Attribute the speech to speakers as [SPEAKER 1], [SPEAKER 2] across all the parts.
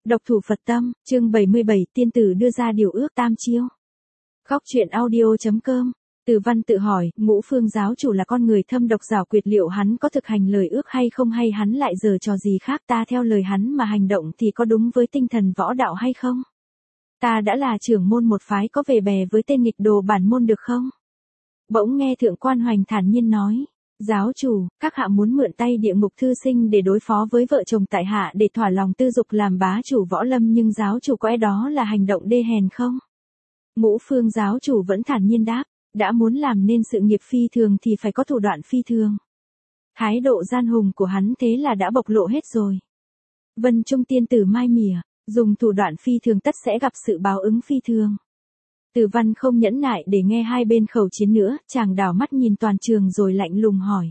[SPEAKER 1] Độc thủ Phật tâm, chương 77, tiên tử đưa ra điều ước tam chiêu. Khóc chuyện audio.com. Từ Văn tự hỏi, Ngũ Phương giáo chủ là con người thâm độc giảo quyệt, liệu hắn có thực hành lời ước hay không, hay hắn lại giở trò gì khác, ta theo lời hắn mà hành động thì có đúng với tinh thần võ đạo hay không? Ta đã là trưởng môn một phái, có về bè với tên nghịch đồ bản môn được không? Bỗng nghe Thượng Quan Hoành thản nhiên nói, giáo chủ, các hạ muốn mượn tay Địa Ngục Thư Sinh để đối phó với vợ chồng tại hạ để thỏa lòng tư dục làm bá chủ võ lâm, nhưng giáo chủ có e đó là hành động đê hèn không? Ngũ Phương giáo chủ vẫn thản nhiên đáp, đã muốn làm nên sự nghiệp phi thường thì phải có thủ đoạn phi thường. Thái độ gian hùng của hắn thế là đã bộc lộ hết rồi. Vân Trung tiên tử mai mỉa, dùng thủ đoạn phi thường tất sẽ gặp sự báo ứng phi thường. Từ Văn không nhẫn nại để nghe hai bên khẩu chiến nữa, chàng đảo mắt nhìn toàn trường rồi lạnh lùng hỏi.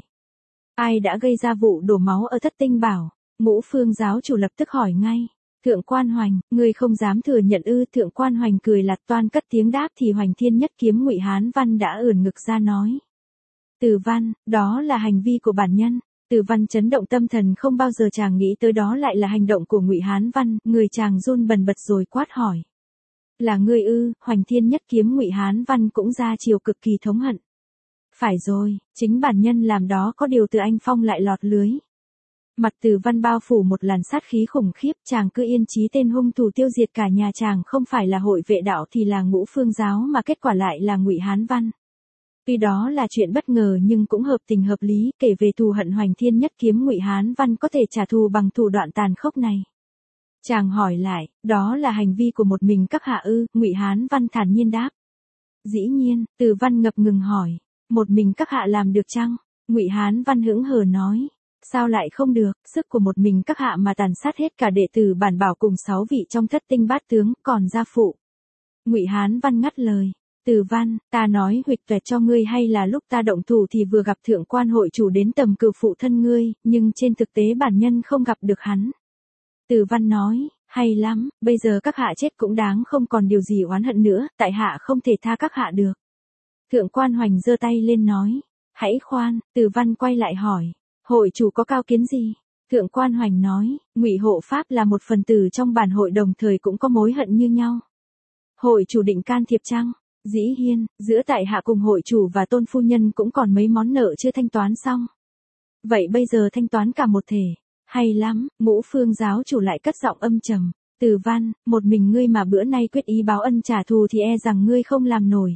[SPEAKER 1] Ai đã gây ra vụ đổ máu ở Thất Tinh Bảo? Ngũ Phương giáo chủ lập tức hỏi ngay. Thượng Quan Hoành, ngươi không dám thừa nhận ư? Thượng Quan Hoành cười lạt toan cất tiếng đáp thì Hoành Thiên Nhất Kiếm Ngụy Hán Văn đã ưỡn ngực ra nói. Từ Văn, đó là hành vi của bản nhân. Từ Văn chấn động tâm thần, không bao giờ chàng nghĩ tới đó lại là hành động của Ngụy Hán Văn, người chàng run bần bật rồi quát hỏi. Là ngươi ư? Hoành Thiên Nhất Kiếm Ngụy Hán Văn cũng ra chiều cực kỳ thống hận. Phải rồi, chính bản nhân làm đó, có điều Từ Anh Phong lại lọt lưới. Mặt Từ Văn bao phủ một làn sát khí khủng khiếp, chàng cứ yên chí tên hung thủ tiêu diệt cả nhà chàng không phải là hội vệ đạo thì là Ngũ Phương giáo, mà kết quả lại là Ngụy Hán Văn. Tuy đó là chuyện bất ngờ nhưng cũng hợp tình hợp lý, kể về thù hận Hoành Thiên Nhất Kiếm Ngụy Hán Văn có thể trả thù bằng thủ đoạn tàn khốc này. Chàng hỏi lại, đó là hành vi của một mình các hạ ư? Ngụy Hán Văn thản nhiên đáp. Dĩ nhiên. Từ Văn ngập ngừng hỏi, một mình các hạ làm được chăng? Ngụy Hán Văn hững hờ nói, sao lại không được, sức của một mình các hạ mà tàn sát hết cả đệ tử bản bảo cùng 6 vị trong Thất Tinh Bát Tướng, còn gia phụ. Ngụy Hán Văn ngắt lời, Từ Văn, ta nói huỵch toẹt cho ngươi hay là lúc ta động thủ thì vừa gặp Thượng Quan hội chủ đến tầm cử phụ thân ngươi, nhưng trên thực tế bản nhân không gặp được hắn. Từ Văn nói, hay lắm, bây giờ các hạ chết cũng đáng, không còn điều gì oán hận nữa, tại hạ không thể tha các hạ được. Thượng Quan Hoành giơ tay lên nói, hãy khoan. Từ Văn quay lại hỏi, hội chủ có cao kiến gì? Thượng Quan Hoành nói, Ngụy Hộ Pháp là một phần tử trong bản hội, đồng thời cũng có mối hận như nhau. Hội chủ định can thiệp chăng? Dĩ nhiên, giữa tại hạ cùng hội chủ và Tôn phu nhân cũng còn mấy món nợ chưa thanh toán xong. Vậy bây giờ thanh toán cả một thể. Hay lắm. Ngũ Phương giáo chủ lại cất giọng âm trầm. Từ Văn, một mình ngươi mà bữa nay quyết ý báo ân trả thù thì e rằng ngươi không làm nổi.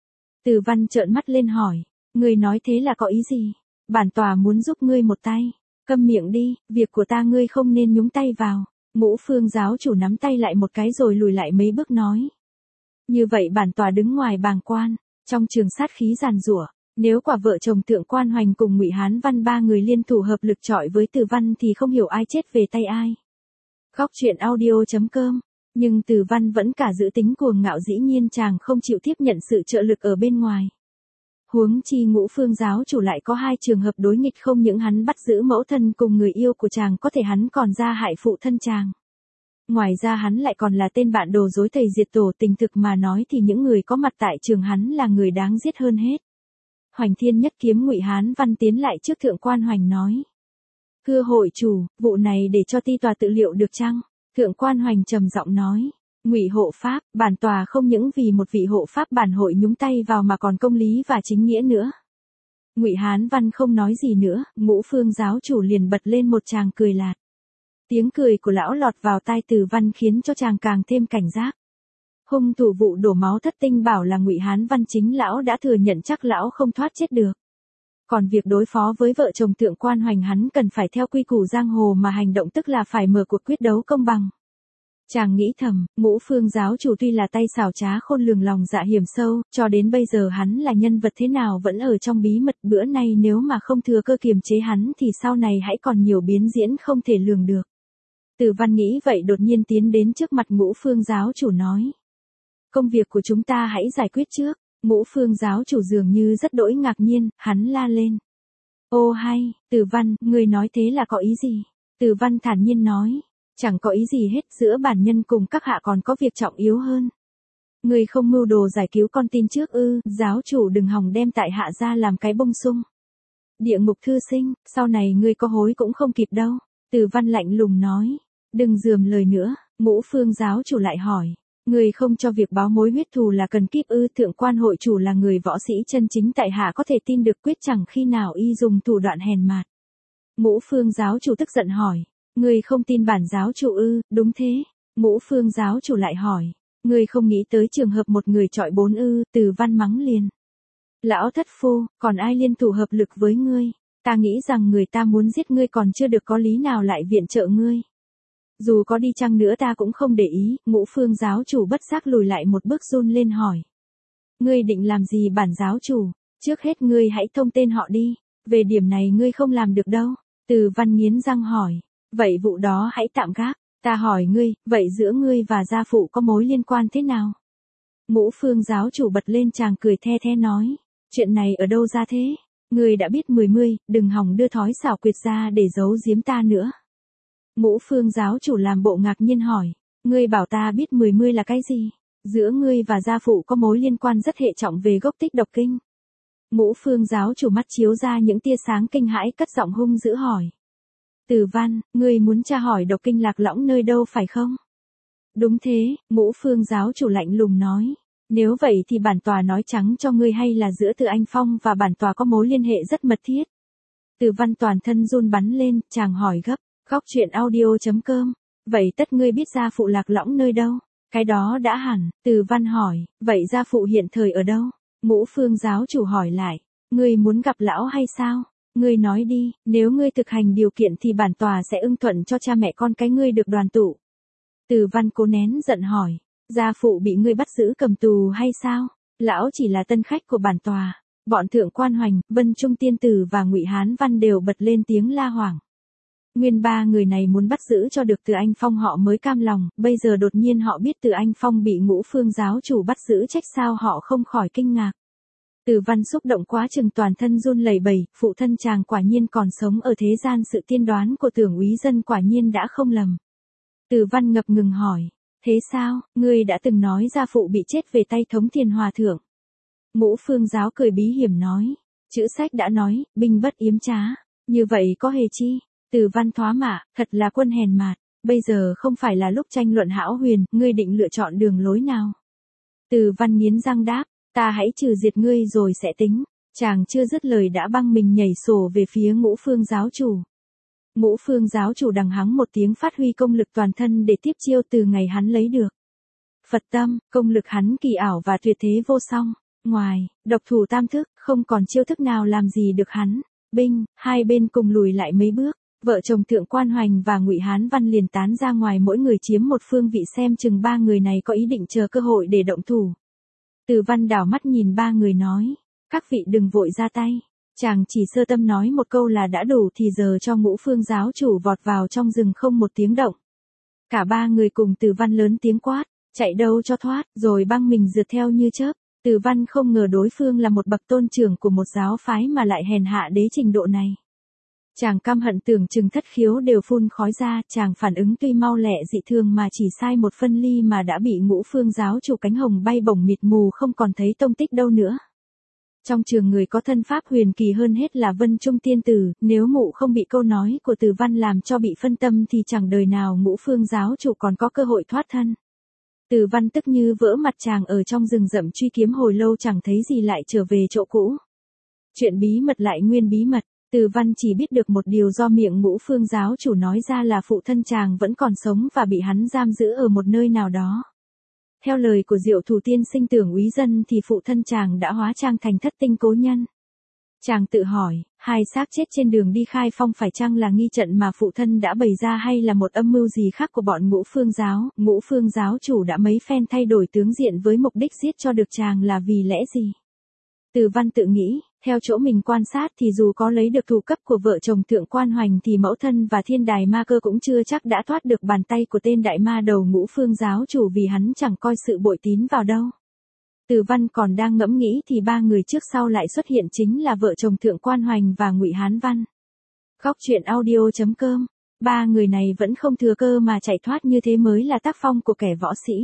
[SPEAKER 1] Từ Văn trợn mắt lên hỏi, ngươi nói thế là có ý gì? Bản tòa muốn giúp ngươi một tay. Câm miệng đi, việc của ta ngươi không nên nhúng tay vào. Ngũ Phương giáo chủ nắm tay lại một cái rồi lùi lại mấy bước nói. Như vậy bản tòa đứng ngoài bàng quan. Trong trường sát khí giàn giụa. Nếu quả vợ chồng Thượng Quan Hoành cùng Ngụy Hán Văn ba người liên thủ hợp lực chọi với Từ Văn thì không hiểu ai chết về tay ai. Khóc chuyện audio.com. Nhưng Từ Văn vẫn cả giữ tính cuồng ngạo, dĩ nhiên chàng không chịu tiếp nhận sự trợ lực ở bên ngoài. Huống chi Ngũ Phương giáo chủ lại có hai trường hợp đối nghịch, không những hắn bắt giữ mẫu thân cùng người yêu của chàng, có thể hắn còn ra hại phụ thân chàng. Ngoài ra hắn lại còn là tên bạn đồ dối thầy diệt tổ, tình thực mà nói thì những người có mặt tại trường hắn là người đáng giết hơn hết. Hoành Thiên Nhất Kiếm Ngụy Hán Văn tiến lại trước Thượng Quan Hoành nói. Thưa hội chủ, vụ này để cho ti tòa tự liệu được chăng? Thượng Quan Hoành trầm giọng nói. Ngụy hộ pháp, bản tòa không những vì một vị hộ pháp bản hội nhúng tay vào mà còn công lý và chính nghĩa nữa. Ngụy Hán Văn không nói gì nữa, Ngũ Phương giáo chủ liền bật lên một tràng cười lạt. Tiếng cười của lão lọt vào tai Từ Văn khiến cho chàng càng thêm cảnh giác. Hung thủ vụ đổ máu Thất Tinh Bảo là Ngụy Hán Văn, chính lão đã thừa nhận chắc lão không thoát chết được. Còn việc đối phó với vợ chồng Thượng Quan Hoành hắn cần phải theo quy củ giang hồ mà hành động, tức là phải mở cuộc quyết đấu công bằng. Chàng nghĩ thầm, Ngũ Phương giáo chủ tuy là tay xảo trá khôn lường, lòng dạ hiểm sâu, cho đến bây giờ hắn là nhân vật thế nào vẫn ở trong bí mật, bữa nay nếu mà không thừa cơ kiềm chế hắn thì sau này hãy còn nhiều biến diễn không thể lường được. Từ Văn nghĩ vậy đột nhiên tiến đến trước mặt Ngũ Phương giáo chủ nói. Công việc của chúng ta hãy giải quyết trước. Ngũ Phương giáo chủ dường như rất đỗi ngạc nhiên, hắn la lên. Ô hay, Từ Văn, ngươi nói thế là có ý gì? Từ Văn thản nhiên nói. Chẳng có ý gì hết, giữa bản nhân cùng các hạ còn có việc trọng yếu hơn. Ngươi không mưu đồ giải cứu con tin trước ư? Giáo chủ đừng hòng đem tại hạ ra làm cái bông sung. Địa Ngục Thư Sinh, sau này ngươi có hối cũng không kịp đâu. Từ Văn lạnh lùng nói. Đừng dườm lời nữa, Ngũ Phương giáo chủ lại hỏi. Người không cho việc báo mối huyết thù là cần kíp ư? Thượng quan hội chủ là người võ sĩ chân chính tại hạ có thể tin được, quyết chẳng khi nào y dùng thủ đoạn hèn mạt. Ngũ Phương giáo chủ tức giận hỏi. Người không tin bản giáo chủ ư? Đúng thế. Ngũ Phương giáo chủ lại hỏi. Người không nghĩ tới trường hợp một người chọi bốn ư? Từ Văn mắng liền. Lão thất phu, còn ai liên thủ hợp lực với ngươi? Ta nghĩ rằng người ta muốn giết ngươi còn chưa được có lý nào lại viện trợ ngươi. Dù có đi chăng nữa ta cũng không để ý. Ngũ Phương giáo chủ bất giác lùi lại một bước run lên hỏi. Ngươi định làm gì bản giáo chủ? Trước hết ngươi hãy thông tên họ đi. Về điểm này ngươi không làm được đâu. Từ Văn nghiến răng hỏi. Vậy vụ đó hãy tạm gác. Ta hỏi ngươi, vậy giữa ngươi và gia phụ có mối liên quan thế nào? Ngũ Phương giáo chủ bật lên chàng cười the the nói. Chuyện này ở đâu ra thế? Ngươi đã biết 10, đừng hòng đưa thói xảo quyệt ra để giấu giếm ta nữa. Ngũ Phương giáo chủ làm bộ ngạc nhiên hỏi. Ngươi bảo ta biết 10 là cái gì? Giữa ngươi và gia phụ có mối liên quan rất hệ trọng về gốc tích độc kinh. Ngũ Phương giáo chủ mắt chiếu ra những tia sáng kinh hãi, cất giọng hung dữ hỏi. Từ Văn, ngươi muốn tra hỏi độc kinh Lạc Lõng nơi đâu phải không? Đúng thế, Ngũ Phương giáo chủ lạnh lùng nói. Nếu vậy thì bản tòa nói trắng cho ngươi hay là giữa Từ Anh Phong và bản tòa có mối liên hệ rất mật thiết. Từ Văn toàn thân run bắn lên, chàng hỏi gấp. Góc truyện audio.com. Vậy tất ngươi biết gia phụ Lạc Lõng nơi đâu? Cái đó đã hẳn. Từ Văn hỏi. Vậy gia phụ hiện thời ở đâu? Ngũ Phương giáo chủ hỏi lại. Ngươi muốn gặp lão hay sao? Ngươi nói đi, nếu ngươi thực hành điều kiện thì bản tòa sẽ ưng thuận cho cha mẹ con cái ngươi được đoàn tụ. Từ Văn cố nén giận hỏi. Gia phụ bị ngươi bắt giữ cầm tù hay sao? Lão chỉ là tân khách của bản tòa. Bọn Thượng quan Hoành, Vân Trung Tiên Tử và Ngụy Hán Văn đều bật lên tiếng la hoảng. Nguyên ba người này muốn bắt giữ cho được Từ Anh Phong họ mới cam lòng, bây giờ đột nhiên họ biết Từ Anh Phong bị Ngũ Phương giáo chủ bắt giữ, trách sao họ không khỏi kinh ngạc. Từ Văn xúc động quá chừng toàn thân run lẩy bẩy, phụ thân chàng quả nhiên còn sống ở thế gian, sự tiên đoán của Tưởng úy dân quả nhiên đã không lầm. Từ Văn ngập ngừng hỏi, thế sao, ngươi đã từng nói gia phụ bị chết về tay Thống Thiền Hòa Thượng. Ngũ Phương giáo cười bí hiểm nói, chữ sách đã nói, binh bất yếm trá, như vậy có hề chi? Từ Văn thoá mạ, thật là quân hèn mạt, bây giờ không phải là lúc tranh luận hão huyền, ngươi định lựa chọn đường lối nào? Từ Văn nghiến răng đáp, ta hãy trừ diệt ngươi rồi sẽ tính. Chàng chưa dứt lời đã băng mình nhảy sổ về phía Ngũ Phương giáo chủ. Ngũ Phương giáo chủ đằng hắng một tiếng phát huy công lực toàn thân để tiếp chiêu từ ngày hắn lấy được Phật tâm, công lực hắn kỳ ảo và tuyệt thế vô song. Ngoài, độc thủ tam thức, không còn chiêu thức nào làm gì được hắn. Binh, hai bên cùng lùi lại mấy bước. Vợ chồng Thượng quan Hoành và Ngụy Hán Văn liền tán ra ngoài, mỗi người chiếm một phương vị, xem chừng ba người này có ý định chờ cơ hội để động thủ. Từ Văn đảo mắt nhìn ba người nói, các vị đừng vội ra tay. Chàng chỉ sơ tâm nói một câu là đã đủ thì giờ cho Ngũ Phương giáo chủ vọt vào trong rừng không một tiếng động. Cả ba người cùng Từ Văn lớn tiếng quát, chạy đâu cho thoát, rồi băng mình rượt theo như chớp. Từ Văn không ngờ đối phương là một bậc tôn trưởng của một giáo phái mà lại hèn hạ đến trình độ này. Chàng căm hận tưởng chừng thất khiếu đều phun khói ra, chàng phản ứng tuy mau lẹ dị thường mà chỉ sai một phân ly mà đã bị Ngũ Phương giáo chủ cánh hồng bay bổng mịt mù, không còn thấy tông tích đâu nữa. Trong trường người có thân pháp huyền kỳ hơn hết là Vân Trung Tiên Tử, nếu mụ không bị câu nói của Từ Văn làm cho bị phân tâm thì chẳng đời nào Ngũ Phương giáo chủ còn có cơ hội thoát thân. Từ Văn tức như vỡ mặt, chàng ở trong rừng rậm truy kiếm hồi lâu chẳng thấy gì lại trở về chỗ cũ. Chuyện bí mật lại nguyên bí mật. Từ Văn chỉ biết được một điều do miệng Ngũ Phương giáo chủ nói ra là phụ thân chàng vẫn còn sống và bị hắn giam giữ ở một nơi nào đó. Theo lời của Diệu Thủ tiên sinh Tưởng úy dân thì phụ thân chàng đã hóa trang thành Thất Tinh cố nhân. Chàng tự hỏi, hai xác chết trên đường đi Khai Phong phải chăng là nghi trận mà phụ thân đã bày ra hay là một âm mưu gì khác của bọn Ngũ Phương giáo? Ngũ Phương giáo chủ đã mấy phen thay đổi tướng diện với mục đích giết cho được chàng là vì lẽ gì? Từ Văn tự nghĩ, theo chỗ mình quan sát thì dù có lấy được thủ cấp của vợ chồng Thượng quan Hoành thì mẫu thân và Thiên Đài Ma Cơ cũng chưa chắc đã thoát được bàn tay của tên đại ma đầu Ngũ Phương giáo chủ, vì hắn chẳng coi sự bội tín vào đâu. Từ Văn còn đang ngẫm nghĩ thì ba người trước sau lại xuất hiện, chính là vợ chồng Thượng quan Hoành và Ngụy Hán Văn. Góc truyện audio.com. Ba người này vẫn không thừa cơ mà chạy thoát, như thế mới là tác phong của kẻ võ sĩ.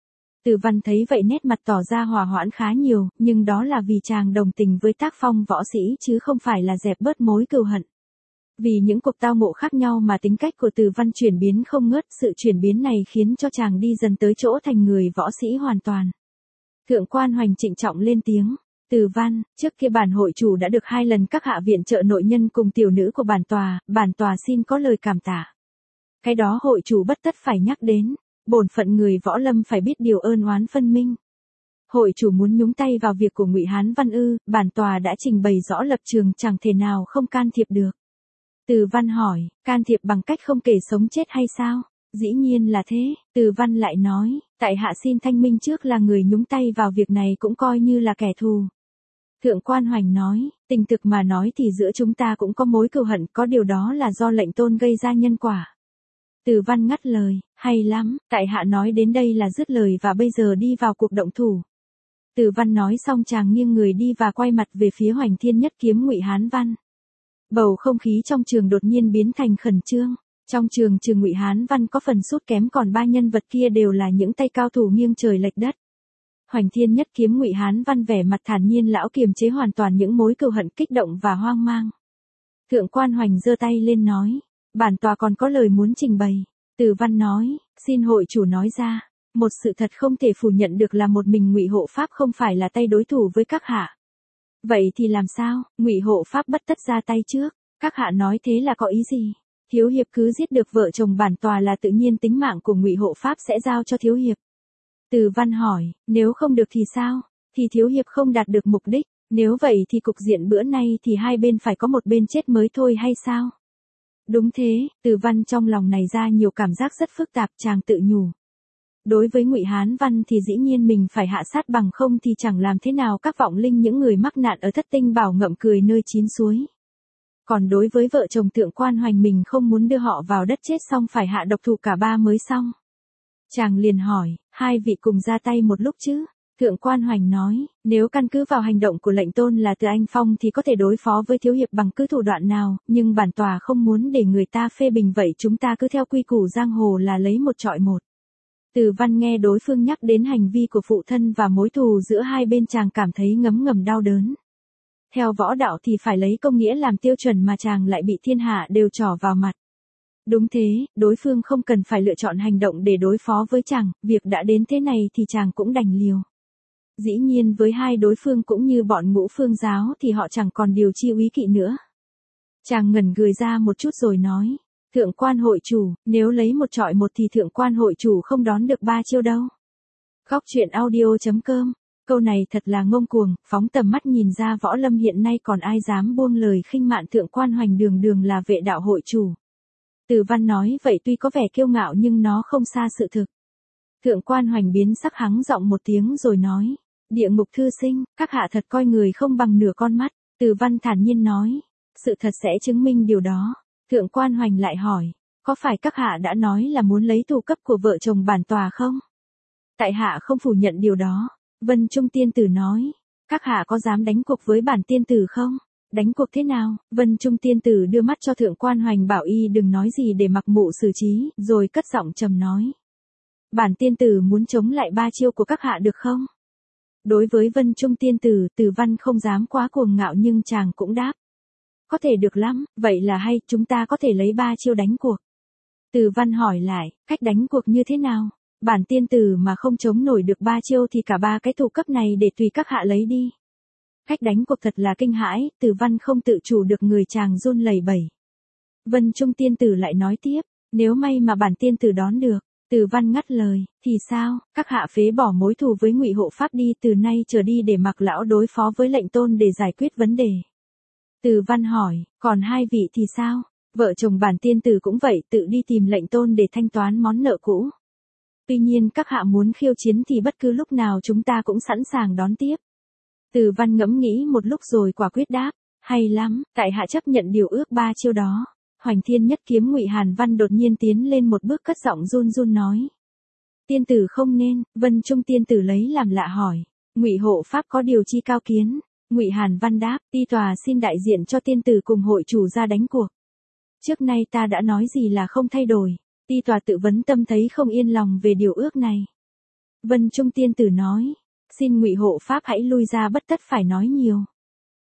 [SPEAKER 1] Từ Văn thấy vậy nét mặt tỏ ra hòa hoãn khá nhiều, nhưng đó là vì chàng đồng tình với tác phong võ sĩ chứ không phải là dẹp bớt mối cừu hận. Vì những cuộc tao ngộ khác nhau mà tính cách của Từ Văn chuyển biến không ngớt, sự chuyển biến này khiến cho chàng đi dần tới chỗ thành người võ sĩ hoàn toàn. Thượng quan Hoành trịnh trọng lên tiếng. Từ Văn, trước kia bản hội chủ đã được 2 lần các hạ viện trợ nội nhân cùng tiểu nữ của bản tòa xin có lời cảm tạ. Cái đó hội chủ bất tất phải nhắc đến, bổn phận người võ lâm phải biết điều ơn oán phân minh. Hội chủ muốn nhúng tay vào việc của Ngụy Hán Văn ư? Bản tòa đã trình bày rõ lập trường, chẳng thể nào không can thiệp được. Từ Văn hỏi, can thiệp bằng cách không kể sống chết hay sao? Dĩ nhiên là thế, Từ Văn lại nói, tại hạ xin thanh minh trước là người nhúng tay vào việc này cũng coi như là kẻ thù. Thượng quan Hoành nói, tình thực mà nói thì giữa chúng ta cũng có mối cừu hận, có điều đó là do lệnh tôn gây ra nhân quả. Từ Văn ngắt lời, hay lắm, tại hạ nói đến đây là dứt lời và bây giờ đi vào cuộc động thủ. Từ Văn nói xong chàng nghiêng người đi và quay mặt về phía Hoành Thiên Nhất Kiếm Ngụy Hán Văn. Bầu không khí trong trường đột nhiên biến thành khẩn trương. Trong trường trừ Ngụy Hán Văn có phần sút kém, còn 3 nhân vật kia đều là những tay cao thủ nghiêng trời lệch đất. Hoành Thiên Nhất Kiếm Ngụy Hán Văn vẻ mặt thản nhiên, lão kiềm chế hoàn toàn những mối cừu hận, kích động và hoang mang. Thượng quan Hoành giơ tay lên nói, bản tòa còn có lời muốn trình bày. Từ Văn nói, xin hội chủ nói ra. Một sự thật không thể phủ nhận được là một mình Ngụy Hộ Pháp không phải là tay đối thủ với các hạ. Vậy thì làm sao? Ngụy Hộ Pháp bất tất ra tay trước. Các hạ nói thế là có ý gì? Thiếu hiệp cứ giết được vợ chồng bản tòa là tự nhiên tính mạng của Ngụy Hộ Pháp sẽ giao cho thiếu hiệp. Từ Văn hỏi, nếu không được thì sao? Thì thiếu hiệp không đạt được mục đích. Nếu vậy thì cục diện bữa nay thì hai bên phải có một bên chết mới thôi hay sao? Đúng thế, Từ Văn trong lòng này ra nhiều cảm giác rất phức tạp, chàng tự nhủ. Đối với Ngụy Hán Văn thì dĩ nhiên mình phải hạ sát, bằng không thì chẳng làm thế nào các vọng linh những người mắc nạn ở Thất Tinh Bảo ngậm cười nơi chín suối. Còn đối với vợ chồng Thượng quan Hoành mình không muốn đưa họ vào đất chết, xong phải hạ độc thủ cả 3 mới xong. Chàng liền hỏi, hai vị cùng ra tay một lúc chứ? Thượng quan Hoành nói, nếu căn cứ vào hành động của lệnh tôn là Từ Anh Phong thì có thể đối phó với thiếu hiệp bằng cứ thủ đoạn nào, nhưng bản tòa không muốn để người ta phê bình, vậy chúng ta cứ theo quy củ giang hồ là lấy một chọi một. Từ Văn nghe đối phương nhắc đến hành vi của phụ thân và mối thù giữa hai bên, chàng cảm thấy ngấm ngầm đau đớn. Theo võ đạo thì phải lấy công nghĩa làm tiêu chuẩn mà chàng lại bị thiên hạ đều trỏ vào mặt. Đúng thế, đối phương không cần phải lựa chọn hành động để đối phó với chàng, việc đã đến thế này thì chàng cũng đành liều. Dĩ nhiên với hai đối phương cũng như bọn Ngũ Phương giáo thì họ chẳng còn điều chi úy kỵ nữa. Chàng ngẩn người ra một chút rồi nói, Thượng quan hội chủ, nếu lấy một chọi một thì Thượng quan hội chủ không đón được 3 chiêu đâu. Góc truyện audio.com. Câu này thật là ngông cuồng, phóng tầm mắt nhìn ra võ lâm hiện nay còn ai dám buông lời khinh mạn Thượng quan Hoành, đường đường là vệ đạo hội chủ. Từ Văn nói vậy tuy có vẻ kiêu ngạo nhưng nó không xa sự thực. Thượng quan Hoành biến sắc, hắng giọng một tiếng rồi nói, địa ngục thư sinh, các hạ thật coi người không bằng nửa con mắt. Từ Văn thản nhiên nói, sự thật sẽ chứng minh điều đó. Thượng quan Hoành lại hỏi, có phải các hạ đã nói là muốn lấy thủ cấp của vợ chồng bản tòa không? Tại hạ không phủ nhận điều đó. Vân Trung tiên tử nói, các hạ có dám đánh cuộc với bản tiên tử không? Đánh cuộc thế nào? Vân Trung tiên tử đưa mắt cho Thượng quan Hoành bảo y đừng nói gì để mặc mụ xử trí, rồi cất giọng trầm nói. Bản tiên tử muốn chống lại 3 chiêu của các hạ được không? Đối với Vân Trung tiên tử, Từ Văn không dám quá cuồng ngạo nhưng chàng cũng đáp. Có thể được lắm, vậy là hay, chúng ta có thể lấy 3 chiêu đánh cuộc. Từ Văn hỏi lại, cách đánh cuộc như thế nào? Bản tiên tử mà không chống nổi được 3 chiêu thì cả 3 cái thủ cấp này để tùy các hạ lấy đi. Cách đánh cuộc thật là kinh hãi, Từ Văn không tự chủ được, người chàng run lẩy bẩy. Vân Trung tiên tử lại nói tiếp, nếu may mà bản tiên tử đón được. Từ Văn ngắt lời, thì sao? Các hạ phế bỏ mối thù với Ngụy Hộ Pháp đi, từ nay trở đi để mặc lão đối phó với lệnh tôn để giải quyết vấn đề. Từ Văn hỏi, còn hai vị thì sao? Vợ chồng bản tiên tử cũng vậy, tự đi tìm lệnh tôn để thanh toán món nợ cũ. Tuy nhiên các hạ muốn khiêu chiến thì bất cứ lúc nào chúng ta cũng sẵn sàng đón tiếp. Từ Văn ngẫm nghĩ một lúc rồi quả quyết đáp, hay lắm, tại hạ chấp nhận điều ước 3 chiêu đó. Hoành Thiên Nhất Kiếm Ngụy Hàn Văn đột nhiên tiến lên một bước, cất giọng run run nói. Tiên tử không nên. Vân Trung tiên tử lấy làm lạ hỏi, Ngụy Hộ Pháp có điều chi cao kiến? Ngụy Hàn Văn đáp, ti tòa xin đại diện cho tiên tử cùng hội chủ ra đánh cuộc. Trước nay ta đã nói gì là không thay đổi. Ti tòa tự vấn tâm thấy không yên lòng về điều ước này. Vân Trung tiên tử nói, xin Ngụy Hộ Pháp hãy lui ra, bất tất phải nói nhiều.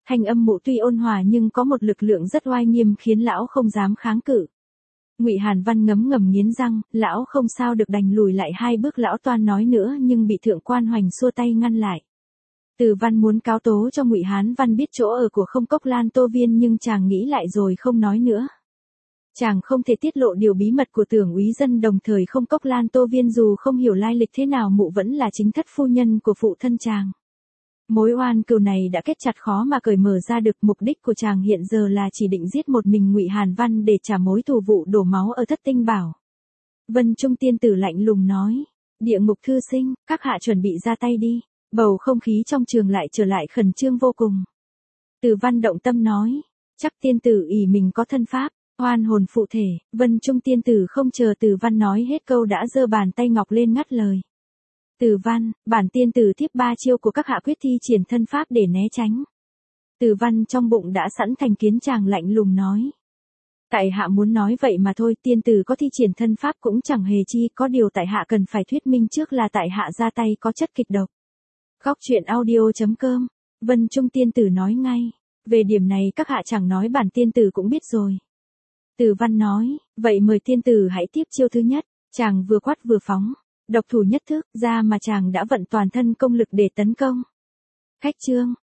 [SPEAKER 1] Thanh âm mụ tuy ôn hòa nhưng có một lực lượng rất oai nghiêm khiến lão không dám kháng cự. Ngụy Hàn Văn ngấm ngầm nghiến răng, lão không sao được đành lùi lại 2 bước, lão toan nói nữa nhưng bị thượng quan Hoành xua tay ngăn lại. Từ Văn muốn cáo tố cho Ngụy Hán Văn biết chỗ ở của Không Cốc Lan Tô Viên nhưng chàng nghĩ lại rồi không nói nữa. Chàng không thể tiết lộ điều bí mật của Tưởng úy Dân, đồng thời Không Cốc Lan Tô Viên dù không hiểu lai lịch thế nào mụ vẫn là chính thất phu nhân của phụ thân chàng. Mối oan cừu này đã kết chặt khó mà cởi mở ra được, mục đích của chàng hiện giờ là chỉ định giết một mình Ngụy Hàn Văn để trả mối thù vụ đổ máu ở Thất Tinh Bảo. Vân Trung tiên tử lạnh lùng nói, Địa Ngục thư sinh, các hạ chuẩn bị ra tay đi. Bầu không khí trong trường lại trở lại khẩn trương vô cùng. Từ Văn động tâm nói, chắc tiên tử ỷ mình có thân pháp, oan hồn phụ thể. Vân Trung tiên tử không chờ Từ Văn nói hết câu đã giơ bàn tay ngọc lên ngắt lời. Từ Văn, bản tiên tử tiếp 3 chiêu của các hạ quyết thi triển thân pháp để né tránh. Từ Văn trong bụng đã sẵn thành kiến, chàng lạnh lùng nói. Tại hạ muốn nói vậy mà thôi, tiên tử có thi triển thân pháp cũng chẳng hề chi, có điều tại hạ cần phải thuyết minh trước là tại hạ ra tay có chất kịch độc. Khóc chuyện audio.com, Vân Trung tiên tử nói ngay, về điểm này các hạ chẳng nói bản tiên tử cũng biết rồi. Từ Văn nói, vậy mời tiên tử hãy tiếp chiêu thứ nhất. Chàng vừa quát vừa phóng, độc thủ nhất thức ra mà chàng đã vận toàn thân công lực để tấn công. Khách trương,